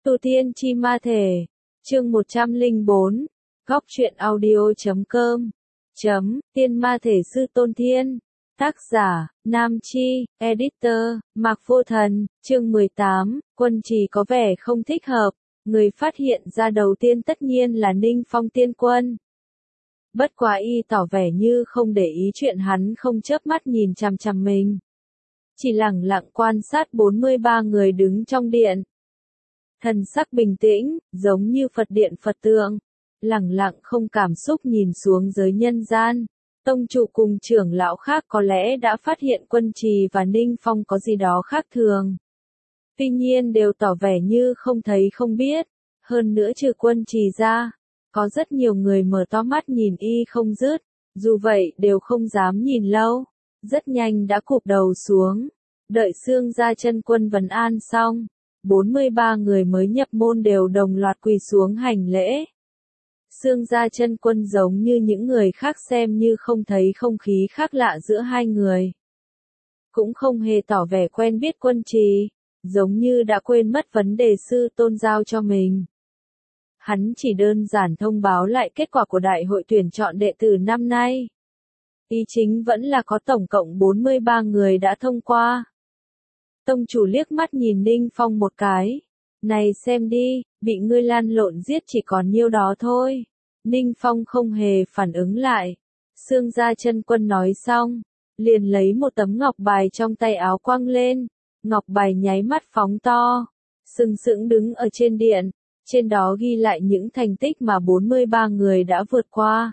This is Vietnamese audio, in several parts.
Tu Tiên Chi Ma Thể, chương 104, Góc truyện audio.com, Tiên Ma Thể Sư Tôn Thiên, tác giả, Nam Chi, editor, Mạc Vô Thần, chương 18, Quân Trì có vẻ không thích hợp, người phát hiện ra đầu tiên tất nhiên là Ninh Phong tiên quân. Bất quá y tỏ vẻ như không để ý chuyện hắn không chớp mắt nhìn chằm chằm mình. Chỉ lẳng lặng quan sát 43 người đứng trong điện. Thần sắc bình tĩnh, giống như Phật điện Phật tượng, lẳng lặng không cảm xúc nhìn xuống giới nhân gian. Tông chủ cùng trưởng lão khác có lẽ đã phát hiện Quân Trì và Ninh Phong có gì đó khác thường. Tuy nhiên đều tỏ vẻ như không thấy không biết, hơn nữa trừ Quân Trì ra, có rất nhiều người mở to mắt nhìn y không dứt, dù vậy đều không dám nhìn lâu, rất nhanh đã cụp đầu xuống, đợi Xương Gia Chân Quân vấn an xong. 43 người mới nhập môn đều đồng loạt quỳ xuống hành lễ. Xương Gia Chân Quân giống như những người khác xem như không thấy không khí khác lạ giữa hai người. Cũng không hề tỏ vẻ quen biết Quân Trì, giống như đã quên mất vấn đề sư tôn giao cho mình. Hắn chỉ đơn giản thông báo lại kết quả của đại hội tuyển chọn đệ tử năm nay. Ý chính vẫn là có tổng cộng 43 người đã thông qua. Tông chủ liếc mắt nhìn Ninh Phong một cái. Này xem đi, bị ngươi lan lộn giết chỉ còn nhiêu đó thôi. Ninh Phong không hề phản ứng lại. Xương Gia Chân Quân nói xong, liền lấy một tấm ngọc bài trong tay áo quăng lên. Ngọc bài nháy mắt phóng to, sừng sững đứng ở trên điện. Trên đó ghi lại những thành tích mà 43 người đã vượt qua.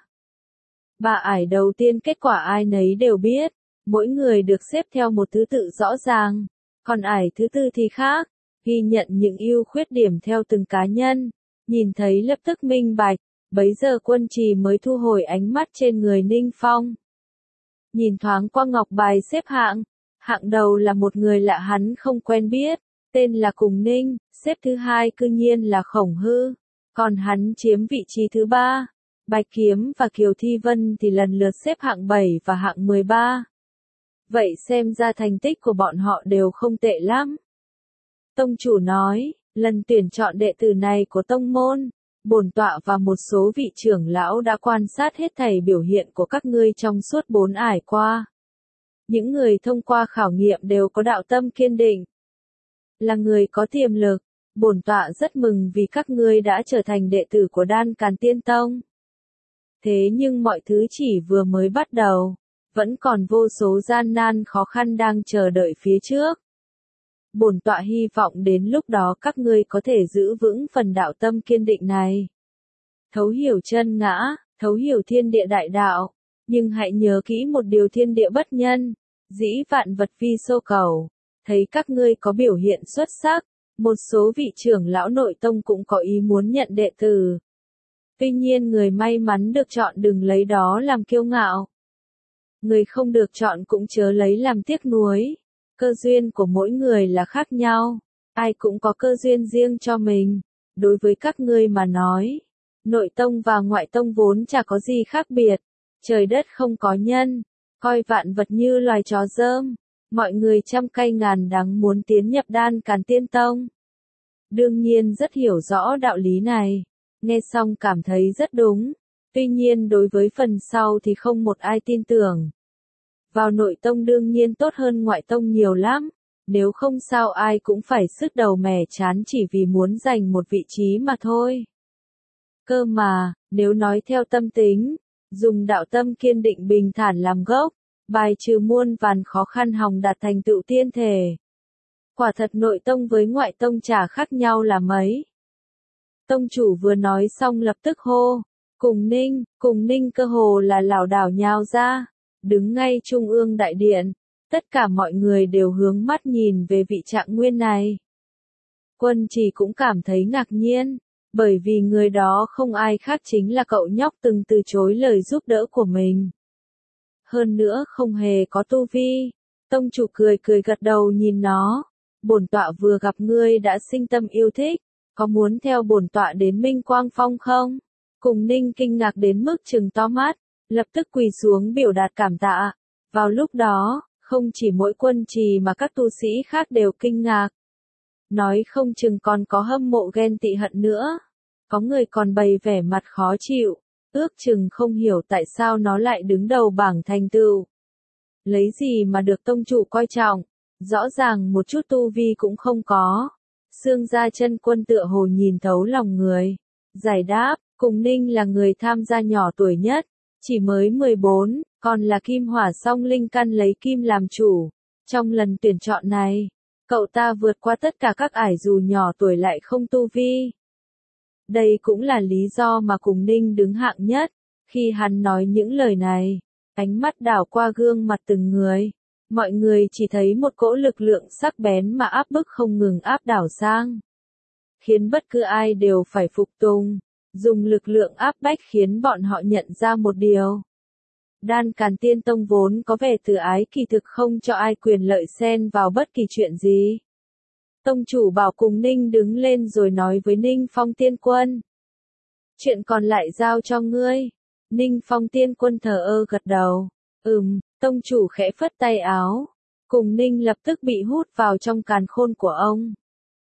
Bà ải đầu tiên kết quả ai nấy đều biết, mỗi người được xếp theo một thứ tự rõ ràng. Còn ải thứ tư thì khác, ghi nhận những ưu khuyết điểm theo từng cá nhân, nhìn thấy lập tức minh bạch, bấy giờ Quân Trì mới thu hồi ánh mắt trên người Ninh Phong. Nhìn thoáng qua ngọc bài xếp hạng, hạng đầu là một người lạ hắn không quen biết, tên là Cùng Ninh, xếp thứ hai cư nhiên là Khổng Hư, còn hắn chiếm vị trí thứ ba. Bạch Kiếm và Kiều Thi Vân thì lần lượt xếp hạng 7 và hạng 13. Vậy xem ra thành tích của bọn họ đều không tệ lắm. Tông chủ nói, lần tuyển chọn đệ tử này của tông môn, bổn tọa và một số vị trưởng lão đã quan sát hết thảy biểu hiện của các ngươi trong suốt 4 ải qua. Những người thông qua khảo nghiệm đều có đạo tâm kiên định, là người có tiềm lực, bổn tọa rất mừng vì các ngươi đã trở thành đệ tử của Đan Càn Tiên Tông. Thế nhưng mọi thứ chỉ vừa mới bắt đầu. Vẫn còn vô số gian nan khó khăn đang chờ đợi phía trước. Bổn tọa hy vọng đến lúc đó các ngươi có thể giữ vững phần đạo tâm kiên định này. Thấu hiểu chân ngã, thấu hiểu thiên địa đại đạo, nhưng hãy nhớ kỹ một điều thiên địa bất nhân, dĩ vạn vật vi số cầu. Thấy các ngươi có biểu hiện xuất sắc, một số vị trưởng lão nội tông cũng có ý muốn nhận đệ tử. Tuy nhiên người may mắn được chọn đừng lấy đó làm kiêu ngạo. Người không được chọn cũng chớ lấy làm tiếc nuối. Cơ duyên của mỗi người là khác nhau. Ai cũng có cơ duyên riêng cho mình. Đối với các ngươi mà nói, nội tông và ngoại tông vốn chả có gì khác biệt. Trời đất không có nhân. Coi vạn vật như loài chó dơm. Mọi người trăm cay ngàn đắng muốn tiến nhập Đan Càn Tiên Tông. Đương nhiên rất hiểu rõ đạo lý này. Nghe xong cảm thấy rất đúng. Tuy nhiên đối với phần sau thì không một ai tin tưởng. Vào nội tông đương nhiên tốt hơn ngoại tông nhiều lắm, nếu không sao ai cũng phải sứt đầu mẻ chán chỉ vì muốn giành một vị trí mà thôi. Cơ mà, nếu nói theo tâm tính, dùng đạo tâm kiên định bình thản làm gốc, bài trừ muôn vàn khó khăn hòng đạt thành tựu tiên thể. Quả thật nội tông với ngoại tông chả khác nhau là mấy. Tông chủ vừa nói xong lập tức hô. Cùng Ninh cơ hồ là lảo đảo nhào ra, đứng ngay trung ương đại điện, tất cả mọi người đều hướng mắt nhìn về vị Trạng Nguyên này. Quân Trì cũng cảm thấy ngạc nhiên, bởi vì người đó không ai khác chính là cậu nhóc từng từ chối lời giúp đỡ của mình. Hơn nữa không hề có tu vi, tông chủ cười cười gật đầu nhìn nó, bổn tọa vừa gặp ngươi đã sinh tâm yêu thích, có muốn theo bổn tọa đến Minh Quang Phong không? Cùng Ninh kinh ngạc đến mức trừng to mắt, lập tức quỳ xuống biểu đạt cảm tạ. Vào lúc đó, không chỉ mỗi Quân Trì mà các tu sĩ khác đều kinh ngạc. Nói không chừng còn có hâm mộ ghen tị hận nữa. Có người còn bày vẻ mặt khó chịu, ước chừng không hiểu tại sao nó lại đứng đầu bảng thành tựu. Lấy gì mà được tông chủ coi trọng, rõ ràng một chút tu vi cũng không có. Xương Gia Chân Quân tựa hồ nhìn thấu lòng người. Giải đáp, Cùng Ninh là người tham gia nhỏ tuổi nhất, chỉ mới 14, còn là kim hỏa song linh căn lấy kim làm chủ. Trong lần tuyển chọn này, cậu ta vượt qua tất cả các ải dù nhỏ tuổi lại không tu vi. Đây cũng là lý do mà Cùng Ninh đứng hạng nhất. Khi hắn nói những lời này, ánh mắt đảo qua gương mặt từng người. Mọi người chỉ thấy một cỗ lực lượng sắc bén mà áp bức không ngừng áp đảo sang. Khiến bất cứ ai đều phải phục tùng. Dùng lực lượng áp bách khiến bọn họ nhận ra một điều. Đan Càn Tiên Tông vốn có vẻ từ ái kỳ thực không cho ai quyền lợi xen vào bất kỳ chuyện gì. Tông chủ bảo Cùng Ninh đứng lên rồi nói với Ninh Phong Tiên Quân. Chuyện còn lại giao cho ngươi. Ninh Phong Tiên Quân thờ ơ gật đầu. Tông chủ khẽ phất tay áo. Cùng Ninh lập tức bị hút vào trong càn khôn của ông.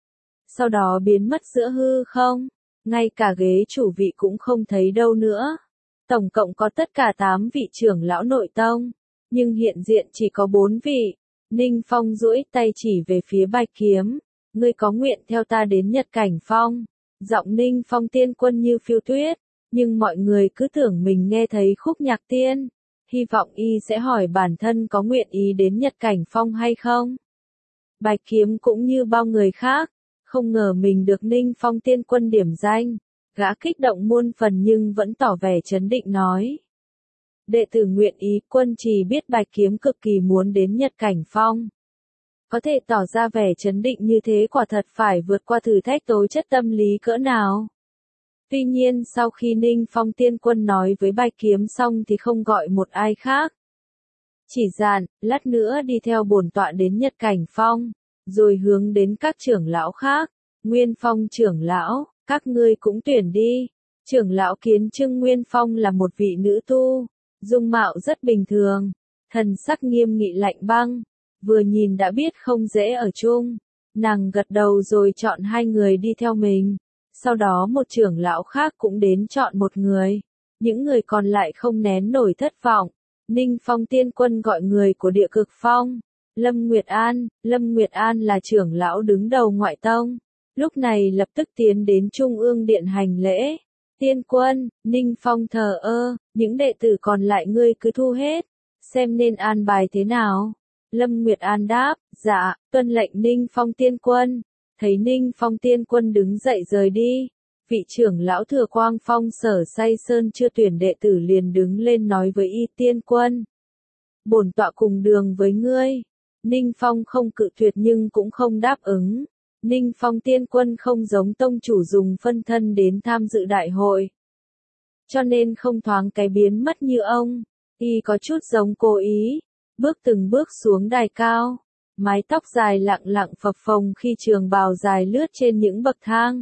Sau đó biến mất giữa hư không. Ngay cả ghế chủ vị cũng không thấy đâu nữa. Tổng cộng có tất cả 8 vị trưởng lão nội tông. Nhưng hiện diện chỉ có 4 vị. Ninh Phong duỗi tay chỉ về phía Bạch Kiếm. Ngươi có nguyện theo ta đến Nhật Cảnh Phong. Giọng Ninh Phong Tiên Quân như phiêu tuyết. Nhưng mọi người cứ tưởng mình nghe thấy khúc nhạc tiên. Hy vọng y sẽ hỏi bản thân có nguyện ý đến Nhật Cảnh Phong hay không. Bạch Kiếm cũng như bao người khác. Không ngờ mình được Ninh Phong Tiên Quân điểm danh. Gã kích động muôn phần nhưng vẫn tỏ vẻ trấn định nói. Đệ tử nguyện ý. Quân Trì biết Bạch Kiếm cực kỳ muốn đến Nhật Cảnh Phong. Có thể tỏ ra vẻ trấn định như thế quả thật phải vượt qua thử thách tố chất tâm lý cỡ nào. Tuy nhiên sau khi Ninh Phong Tiên Quân nói với Bạch Kiếm xong thì không gọi một ai khác. Chỉ dặn, lát nữa đi theo bổn tọa đến Nhật Cảnh Phong, rồi hướng đến các trưởng lão khác. Nguyên Phong trưởng lão, các ngươi cũng tuyển đi. Trưởng lão Kiến Trưng Nguyên Phong là một vị nữ tu, dung mạo rất bình thường, thần sắc nghiêm nghị lạnh băng, vừa nhìn đã biết không dễ ở chung. Nàng gật đầu rồi chọn 2 người đi theo mình. Sau đó một trưởng lão khác cũng đến chọn một người. Những người còn lại không nén nổi thất vọng. Ninh Phong Tiên Quân gọi người của Địa Cực Phong. Lâm Nguyệt An là trưởng lão đứng đầu ngoại tông. Lúc này lập tức tiến đến Trung ương điện hành lễ. Tiên Quân, Ninh Phong thờ ơ, những đệ tử còn lại ngươi cứ thu hết. Xem nên an bài thế nào. Lâm Nguyệt An đáp, dạ, tuân lệnh Ninh Phong Tiên Quân. Thấy Ninh Phong Tiên Quân đứng dậy rời đi. Vị trưởng lão Thừa Quang Phong Sở Say Sơn chưa tuyển đệ tử liền đứng lên nói với Y Tiên Quân. Bổn tọa cùng đường với ngươi. Ninh Phong không cự tuyệt nhưng cũng không đáp ứng. Ninh Phong Tiên Quân không giống tông chủ dùng phân thân đến tham dự đại hội. Cho nên không thoáng cái biến mất như ông. Y có chút giống cố ý. Bước từng bước xuống đài cao. Mái tóc dài lặng lặng phập phồng khi trường bào dài lướt trên những bậc thang.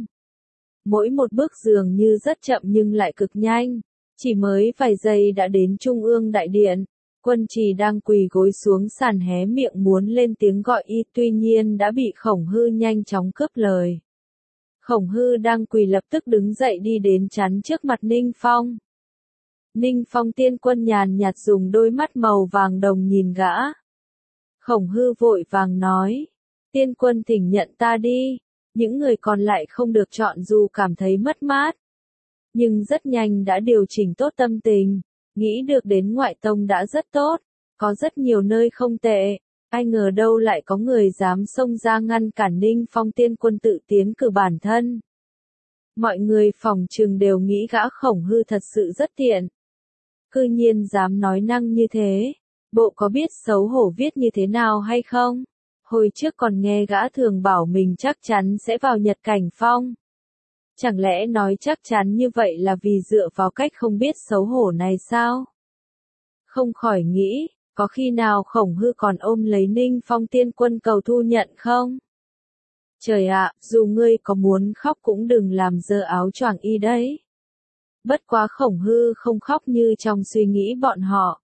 Mỗi một bước dường như rất chậm nhưng lại cực nhanh. Chỉ mới vài giây đã đến Trung ương đại điện. Quân Trì đang quỳ gối xuống sàn hé miệng muốn lên tiếng gọi y, tuy nhiên đã bị Khổng Hư nhanh chóng cướp lời. Khổng Hư đang quỳ lập tức đứng dậy đi đến chắn trước mặt Ninh Phong. Ninh Phong Tiên Quân nhàn nhạt dùng đôi mắt màu vàng đồng nhìn gã. Khổng Hư vội vàng nói, Tiên Quân thỉnh nhận ta đi. Những người còn lại không được chọn dù cảm thấy mất mát. Nhưng rất nhanh đã điều chỉnh tốt tâm tình. Nghĩ được đến ngoại tông đã rất tốt. Có rất nhiều nơi không tệ. Ai ngờ đâu lại có người dám xông ra ngăn cản Ninh Phong Tiên Quân tự tiến cử bản thân. Mọi người phỏng chừng đều nghĩ gã Khổng Hư thật sự rất tiện. Cư nhiên dám nói năng như thế. Bộ có biết xấu hổ viết như thế nào hay không? Hồi trước còn nghe gã thường bảo mình chắc chắn sẽ vào Nhật Cảnh Phong. Chẳng lẽ nói chắc chắn như vậy là vì dựa vào cách không biết xấu hổ này sao? Không khỏi nghĩ, có khi nào Khổng Hư còn ôm lấy Ninh Phong Tiên Quân cầu thu nhận không? Trời ạ, dù ngươi có muốn khóc cũng đừng làm dơ áo choàng y đấy. Bất quá Khổng Hư không khóc như trong suy nghĩ bọn họ.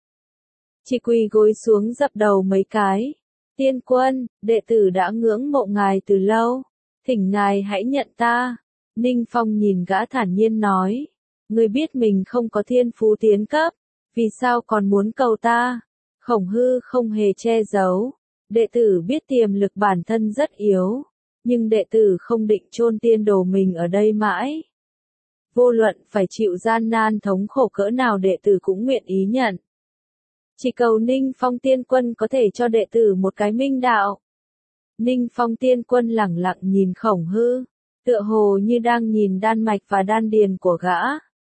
Chỉ quỳ gối xuống dập đầu mấy cái. Tiên Quân, đệ tử đã ngưỡng mộ ngài từ lâu. Thỉnh ngài hãy nhận ta. Ninh Phong nhìn gã thản nhiên nói. Ngươi biết mình không có thiên phú tiến cấp, vì sao còn muốn cầu ta? Khổng Hư không hề che giấu. Đệ tử biết tiềm lực bản thân rất yếu, nhưng đệ tử không định chôn tiên đồ mình ở đây mãi. Vô luận phải chịu gian nan thống khổ cỡ nào đệ tử cũng nguyện ý nhận. Chỉ cầu Ninh Phong tiên quân có thể cho đệ tử một cái minh đạo. Ninh Phong tiên quân lẳng lặng nhìn Khổng Hư, tựa hồ như đang nhìn đan mạch và đan điền của gã.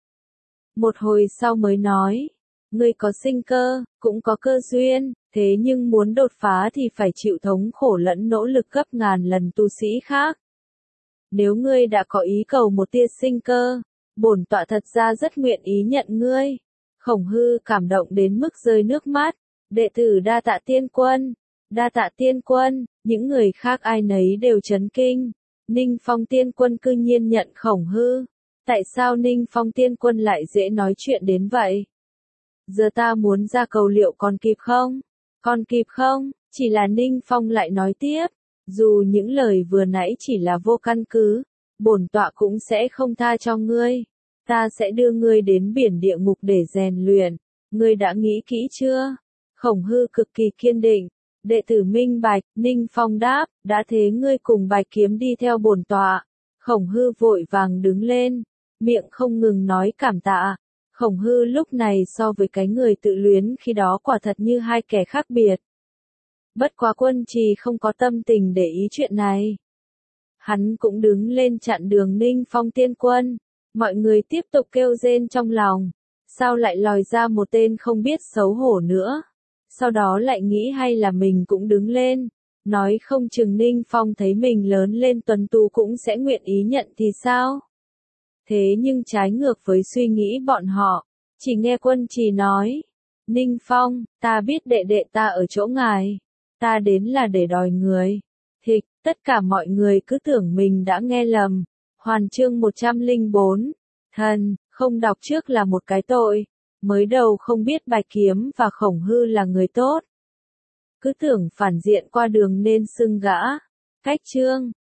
Một hồi sau mới nói, ngươi có sinh cơ, cũng có cơ duyên, thế nhưng muốn đột phá thì phải chịu thống khổ lẫn nỗ lực gấp ngàn lần tu sĩ khác. Nếu ngươi đã có ý cầu một tia sinh cơ, bổn tọa thật ra rất nguyện ý nhận ngươi. Khổng Hư cảm động đến mức rơi nước mắt, đệ tử đa tạ tiên quân, đa tạ tiên quân, những người khác ai nấy đều chấn kinh. Ninh Phong tiên quân cư nhiên nhận Khổng Hư, tại sao Ninh Phong tiên quân lại dễ nói chuyện đến vậy? Giờ ta muốn ra cầu liệu còn kịp không? Còn kịp không? Chỉ là Ninh Phong lại nói tiếp, dù những lời vừa nãy chỉ là vô căn cứ, bổn tọa cũng sẽ không tha cho ngươi. Ta sẽ đưa ngươi đến biển địa ngục để rèn luyện. Ngươi đã nghĩ kỹ chưa? Khổng Hư cực kỳ kiên định. Đệ tử minh bạch. Ninh Phong đáp, đã thế ngươi cùng Bạch Kiếm đi theo bổn tọa. Khổng Hư vội vàng đứng lên, miệng không ngừng nói cảm tạ. Khổng Hư lúc này so với cái người tự luyến khi đó quả thật như hai kẻ khác biệt. Bất quá Quân Trì không có tâm tình để ý chuyện này. Hắn cũng đứng lên chặn đường Ninh Phong tiên quân. Mọi người tiếp tục kêu rên trong lòng. Sao lại lòi ra một tên không biết xấu hổ nữa? Sau đó lại nghĩ hay là mình cũng đứng lên. Nói không chừng Ninh Phong thấy mình lớn lên tuấn tú cũng sẽ nguyện ý nhận thì sao? Thế nhưng trái ngược với suy nghĩ bọn họ. Chỉ nghe Quân Trì nói. Ninh Phong, ta biết đệ đệ ta ở chỗ ngài. Ta đến là để đòi người. Thịch, tất cả mọi người cứ tưởng mình đã nghe lầm. Hoàn chương 104. Thần, không đọc trước là một cái tội. Mới đầu không biết Bạch Kiếm và Khổng Hư là người tốt. Cứ tưởng phản diện qua đường nên xưng gã. Cách chương.